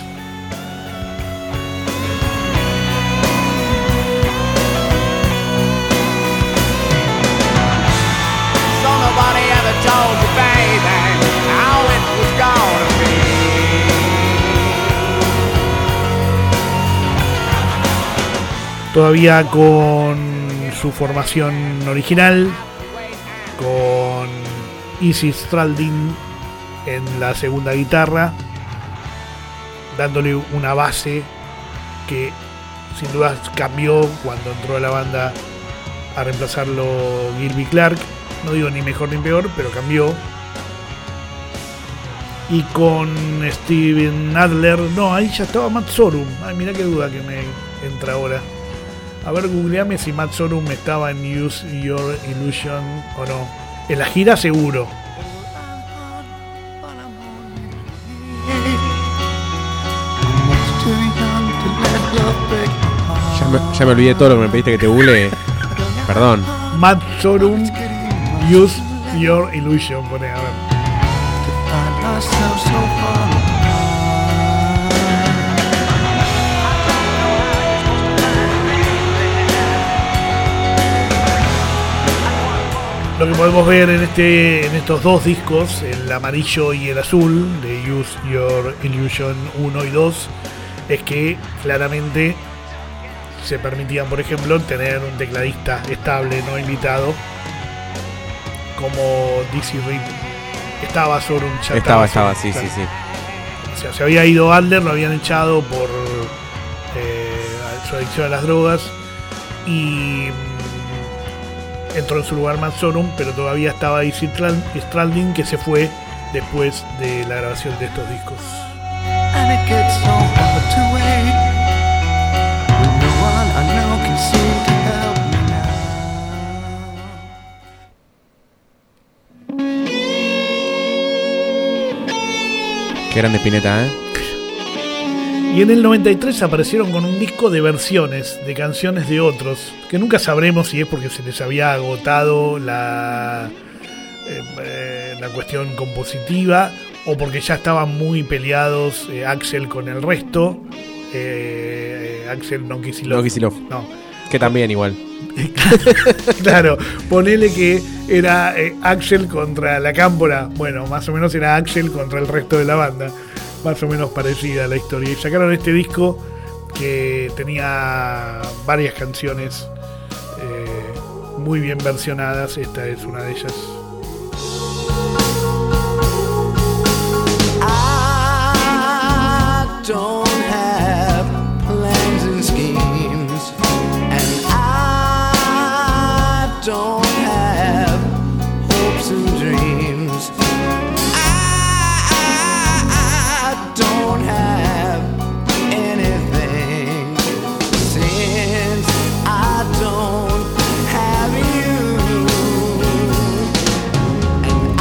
Todavía con su formación original, con Izzy Stradlin en la segunda guitarra, dándole una base que sin duda cambió cuando entró a la banda a reemplazarlo Gilby Clarke. No digo ni mejor ni peor, pero cambió. Y con Steven Adler, no, ahí ya estaba Matt Sorum. Ay, mirá qué duda que me entra ahora. A ver, googleame si Matt Sorum estaba en Use Your Illusion o no. En la gira seguro. Ya me, ya me olvidé todo lo que me pediste que te google. Perdón. Matt Sorum, Use Your Illusion, pone, a ver. Lo que podemos ver en este en estos dos discos, el amarillo y el azul de Use Your Illusion uno y dos, es que claramente se permitían, por ejemplo, tener un tecladista estable, no invitado, como Dizzy Reed. Estaba Sorum, ya Estaba, estaba, estaba, sí, claro. sí, sí. O sea, se había ido Adler, lo habían echado por eh, su adicción a las drogas y mm, entró en su lugar Matt Sorum, pero todavía estaba Izzy Stradlin, que se fue después de la grabación de estos discos. And it gets so hard to wait when no one I know can seem to help me now. Qué grande Spinetta, ¿eh? Y en el noventa y tres aparecieron con un disco de versiones de canciones de otros, que nunca sabremos si es porque se les había agotado la, eh, eh, la cuestión compositiva o porque ya estaban muy peleados eh, Axl con el resto. Eh, eh, Axl no Kicillof. No Kicillof. No. Que también igual. Claro, ponele que era eh, Axl contra la Cámpora. Bueno, más o menos era Axl contra el resto de la banda. Más o menos parecida la historia. Y sacaron este disco que tenía varias canciones eh, muy bien versionadas. Esta es una de ellas. I don't have plans and schemes, and I don't have hopes and dreams. I don't have anything since I don't have you, and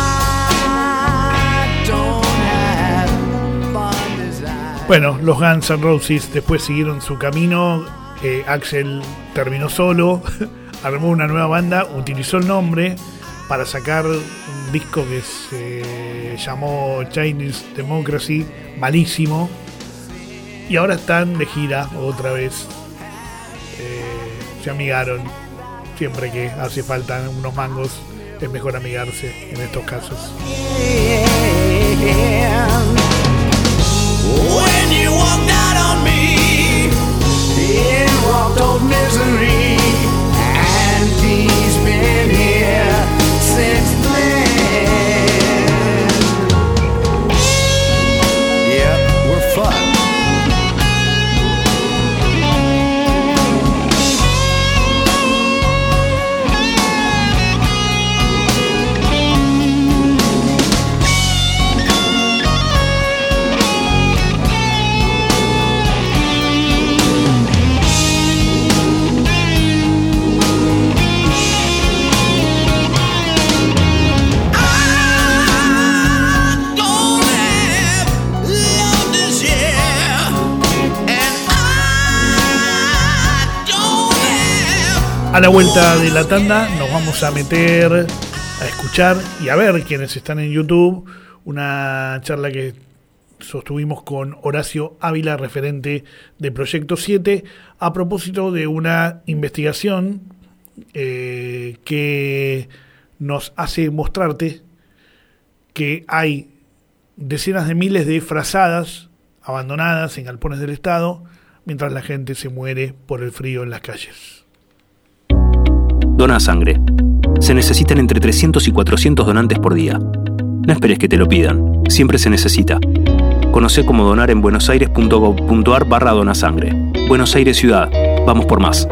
I don't have fun desire. Bueno, los Guns N' Roses después siguieron su camino. eh, Axl terminó solo, armó una nueva banda, utilizó el nombre para sacar un disco que se llamó Chinese Democracy, malísimo, y ahora están de gira otra vez. Eh, se amigaron. Siempre que hace falta unos mangos es mejor amigarse en estos casos. When you walked out on me, in walked old misery, and he's been here since then. Yeah, we're fucked. A la vuelta de la tanda nos vamos a meter a escuchar y a ver quienes están en YouTube una charla que sostuvimos con Horacio Ávila, referente de Proyecto siete, a propósito de una investigación eh, que nos hace mostrarte que hay decenas de miles de frazadas abandonadas en galpones del Estado mientras la gente se muere por el frío en las calles. Dona sangre. Se necesitan entre trescientos y cuatrocientos donantes por día. No esperes que te lo pidan. Siempre se necesita. Conocé cómo donar en buenosaires.gov.ar barra donasangre. Buenos Aires Ciudad. Vamos por más.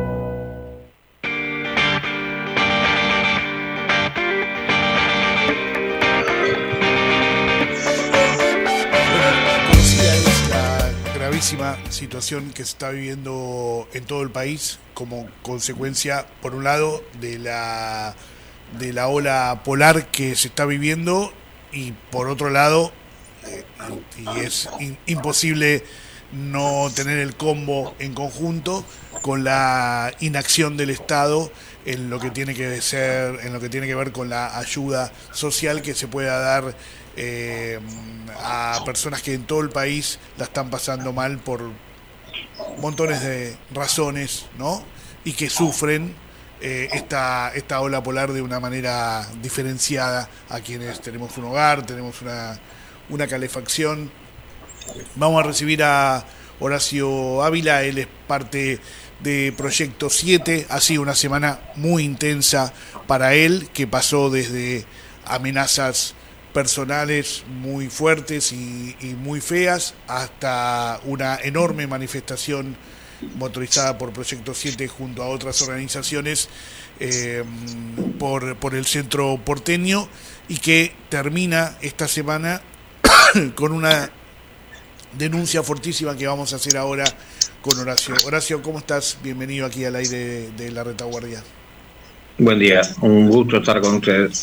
Conocida es la gravísima situación que se está viviendo en todo el país como consecuencia, por un lado, de la de la ola polar que se está viviendo y por otro lado, eh, y es in, imposible no tener el combo en conjunto con la inacción del Estado en lo que tiene que ser, en lo que tiene que ver con la ayuda social que se pueda dar eh, a personas que en todo el país la están pasando mal por montones de razones, ¿no? Y que sufren eh, esta, esta ola polar de una manera diferenciada a quienes tenemos un hogar, tenemos una, una calefacción. Vamos a recibir a Horacio Ávila, él es parte de Proyecto siete, ha sido una semana muy intensa para él, que pasó desde amenazas personales muy fuertes y, y muy feas hasta una enorme manifestación motorizada por Proyecto siete junto a otras organizaciones eh, por, por el centro porteño, y que termina esta semana con una denuncia fortísima que vamos a hacer ahora con Horacio. Horacio, ¿cómo estás? Bienvenido aquí al aire de, de La Retaguardia. Buen día, un gusto estar con ustedes.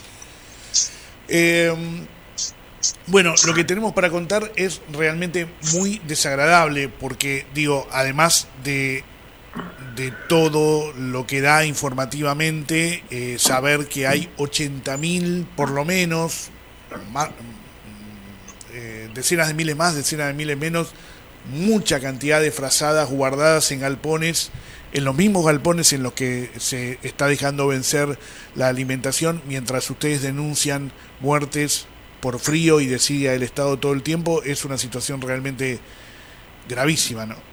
Eh, bueno, lo que tenemos para contar es realmente muy desagradable porque, digo, además de, de todo lo que da informativamente, eh, saber que hay ochenta mil, por lo menos, más, eh, decenas de miles más, decenas de miles menos, mucha cantidad de frazadas guardadas en galpones, en los mismos galpones en los que se está dejando vencer la alimentación, mientras ustedes denuncian muertes por frío y desidia el Estado todo el tiempo. Es una situación realmente gravísima, ¿no?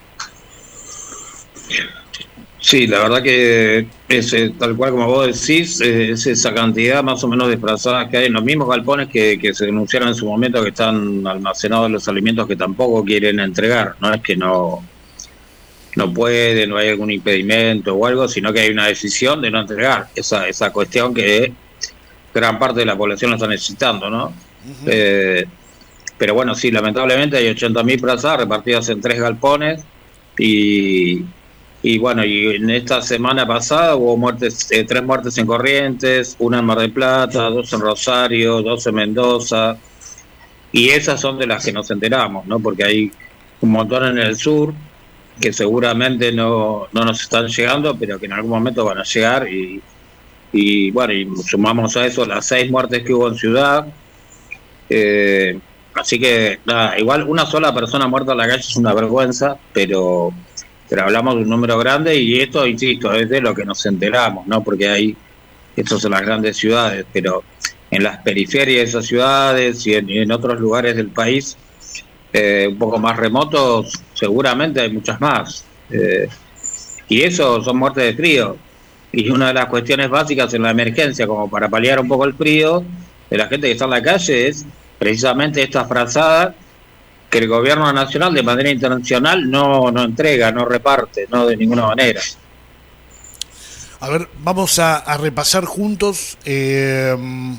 Sí, la verdad que es eh, tal cual como vos decís, eh, es esa cantidad más o menos de frazadas que hay en los mismos galpones que, que se denunciaron en su momento, que están almacenados los alimentos que tampoco quieren entregar. No es que no no pueden, no hay algún impedimento o algo, sino que hay una decisión de no entregar esa esa cuestión que gran parte de la población lo está necesitando, ¿no? Uh-huh. Eh, pero bueno, sí, lamentablemente hay ochenta mil frazadas repartidas en tres galpones y... Y bueno, y en esta semana pasada hubo muertes, eh, tres muertes en Corrientes, una en Mar del Plata, dos en Rosario, dos en Mendoza, y esas son de las que nos enteramos, ¿no? Porque hay un montón en el sur que seguramente no, no nos están llegando, pero que en algún momento van a llegar, y, y bueno, y sumamos a eso las seis muertes que hubo en Ciudad, eh, así que nada, igual una sola persona muerta en la calle es una vergüenza, pero... pero hablamos de un número grande, y esto, insisto, es de lo que nos enteramos, ¿no? Porque hay, estos son las grandes ciudades, pero en las periferias de esas ciudades y en, y en otros lugares del país, eh, un poco más remotos, seguramente hay muchas más. Eh, y eso son muertes de frío. Y una de las cuestiones básicas en la emergencia, como para paliar un poco el frío de la gente que está en la calle, es precisamente esta frazada que el gobierno nacional de manera internacional no, no entrega, no reparte, no de ninguna manera. A ver, vamos a, a repasar juntos eh,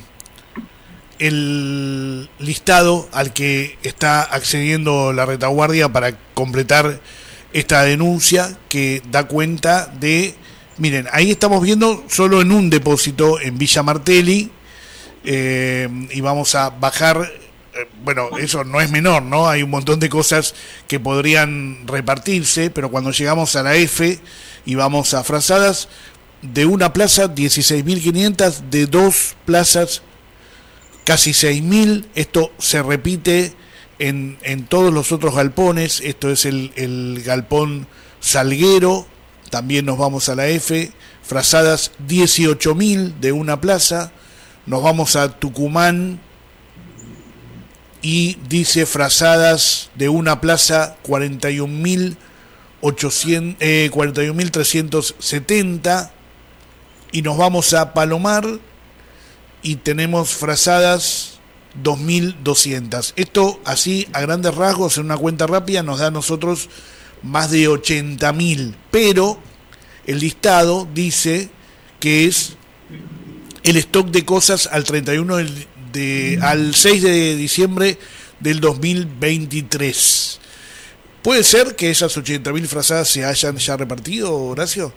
el listado al que está accediendo La Retaguardia para completar esta denuncia, que da cuenta de... Miren, ahí estamos viendo solo en un depósito en Villa Martelli, eh, y vamos a bajar eh, bueno, eso no es menor, ¿no? Hay un montón de cosas que podrían repartirse, pero cuando llegamos a la F y vamos a frazadas, de una plaza dieciséis mil quinientas, de dos plazas casi seis mil. Esto se repite en, en todos los otros galpones. Esto es el, el galpón Salguero. También nos vamos a la F. Frazadas dieciocho mil de una plaza. Nos vamos a Tucumán y dice Frazadas de una plaza cuarenta y un mil trescientos setenta. Y nos vamos a Palomar y tenemos frazadas dos mil doscientas. Esto así a grandes rasgos en una cuenta rápida nos da a nosotros más de ochenta mil, pero el listado dice que es el stock de cosas al treinta y uno de, de al seis de diciembre del dos mil veintitrés. ¿Puede ser que esas ochenta mil frazadas se hayan ya repartido, Horacio?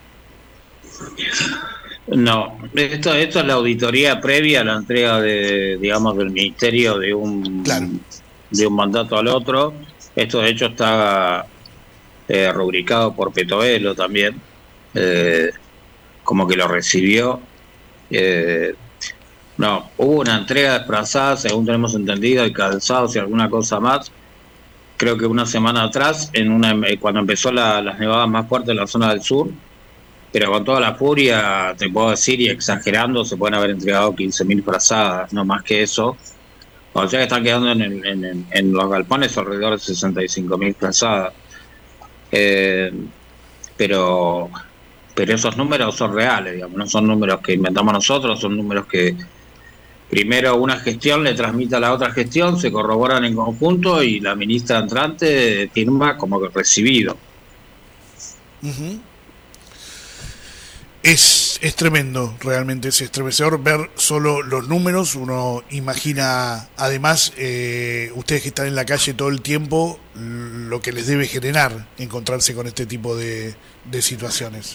No, esto, esto es la auditoría previa a la entrega de, digamos, del ministerio de un claro. de un mandato al otro. Esto de hecho está eh, rubricado por Petovelo también, eh, como que lo recibió. Eh, no, hubo una entrega de frazadas, según tenemos entendido, y calzados y alguna cosa más. Creo que una semana atrás, en una cuando empezó la, las nevadas más fuertes en la zona del sur. Pero con toda la furia, te puedo decir, y exagerando, se pueden haber entregado quince mil frazadas, no más que eso. O sea que están quedando en, el, en, en, en los galpones alrededor de sesenta y cinco mil frazadas. Eh, pero pero esos números son reales, digamos, no son números que inventamos nosotros, son números que primero una gestión le transmite a la otra gestión, se corroboran en conjunto y la ministra entrante firma como que recibido. Uh-huh. Es, es tremendo, realmente es estremecedor ver solo los números. Uno imagina, además, eh, ustedes que están en la calle todo el tiempo, lo que les debe generar encontrarse con este tipo de, de situaciones.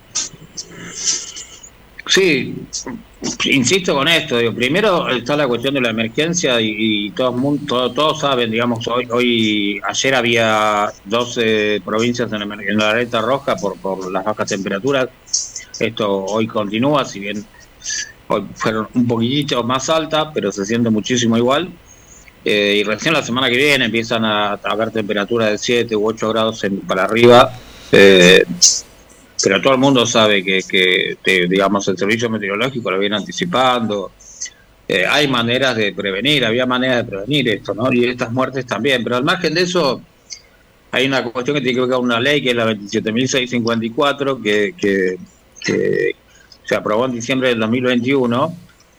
Sí, insisto con esto. Digo, primero está la cuestión de la emergencia y, y todo, todo, todos saben, digamos, hoy, hoy ayer había doce provincias en, en la alerta roja por, por las bajas temperaturas. Esto hoy continúa, si bien hoy fueron un poquitito más altas, pero se siente muchísimo igual. Eh, y recién la semana que viene empiezan a, a haber temperaturas de siete u ocho grados en, para arriba. Eh, pero todo el mundo sabe que, que, que, digamos, el servicio meteorológico lo viene anticipando. Eh, hay maneras de prevenir, había maneras de prevenir esto, ¿no? Y estas muertes también. Pero al margen de eso, hay una cuestión que tiene que ver con una ley, que es la veintisiete mil seiscientos cincuenta y cuatro, que... que que se aprobó en diciembre del dos mil veintiuno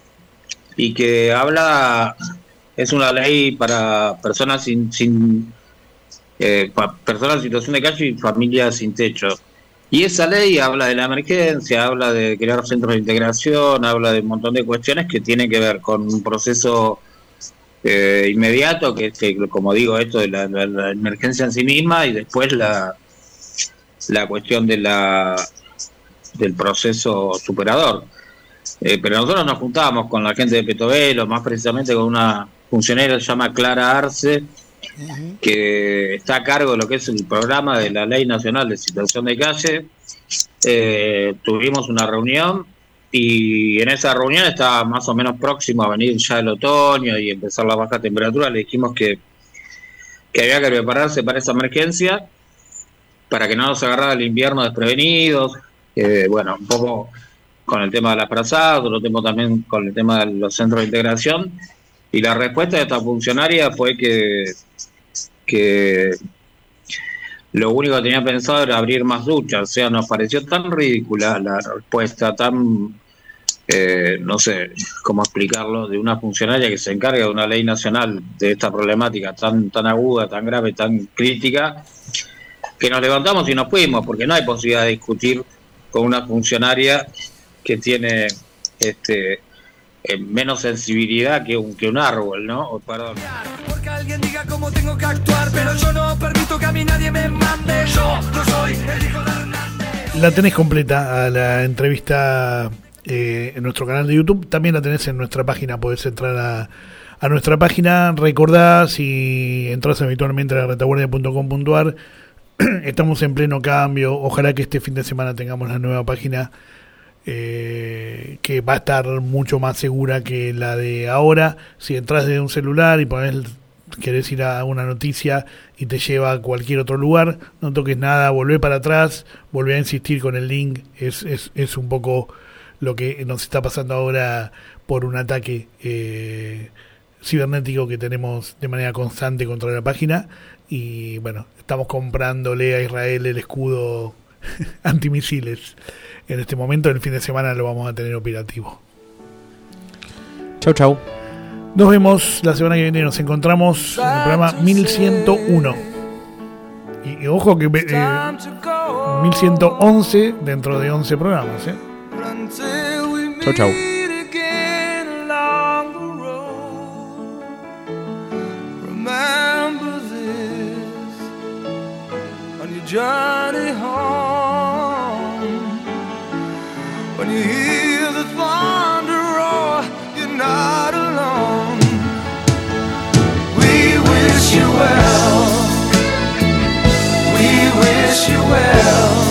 y que habla, es una ley para personas sin, sin eh, para personas en situación de calle y familias sin techo. Y esa ley habla de la emergencia, habla de crear centros de integración, habla de un montón de cuestiones que tienen que ver con un proceso eh, inmediato, que es, que, como digo, esto de la, la, la emergencia en sí misma, y después la, la cuestión de la del proceso superador. Eh, pero nosotros nos juntábamos con la gente de Petovelo, más precisamente con una funcionaria que se llama Clara Arce, uh-huh. que está a cargo de lo que es el programa de la Ley Nacional de Situación de Calle. Eh, tuvimos una reunión y en esa reunión estaba más o menos próximo a venir ya el otoño y empezar la baja temperatura. Le dijimos que, que había que prepararse para esa emergencia, para que no nos agarrara el invierno desprevenidos. Eh, bueno, un poco con el tema de las frazadas, otro tema también con el tema de los centros de integración, y la respuesta de esta funcionaria fue que que lo único que tenía pensado era abrir más duchas. O sea, nos pareció tan ridícula la respuesta, tan eh, no sé cómo explicarlo, de una funcionaria que se encarga de una ley nacional de esta problemática tan tan aguda, tan grave, tan crítica, que nos levantamos y nos fuimos, porque no hay posibilidad de discutir con una funcionaria que tiene este eh, menos sensibilidad que un que un árbol, ¿no? Oh, perdón. Porque alguien diga cómo tengo que actuar, pero yo no permito que a mí nadie me mande. Yo no soy el hijo de Hernández. La tenés completa a la entrevista eh, en nuestro canal de YouTube. También la tenés en nuestra página. Podés entrar a, a nuestra página. Recordá, si entras habitualmente a la retaguardia punto com punto ar, estamos en pleno cambio. Ojalá que este fin de semana tengamos la nueva página, eh, que va a estar mucho más segura que la de ahora. Si entras desde un celular y ponés, querés ir a una noticia y te lleva a cualquier otro lugar, no toques nada, volvé para atrás, volvé a insistir con el link. Es, es, es un poco lo que nos está pasando ahora por un ataque eh, cibernético que tenemos de manera constante contra la página. Y bueno, estamos comprándole a Israel el escudo antimisiles en este momento. El fin de semana lo vamos a tener operativo. Chau, chau. Nos vemos la semana que viene. Nos encontramos en el programa mil ciento uno. Y, y ojo que eh, mil ciento once dentro de once programas. ¿eh? Chau, chau. Journey home, when you hear the thunder roar, you're not alone. We wish you well, we wish you well.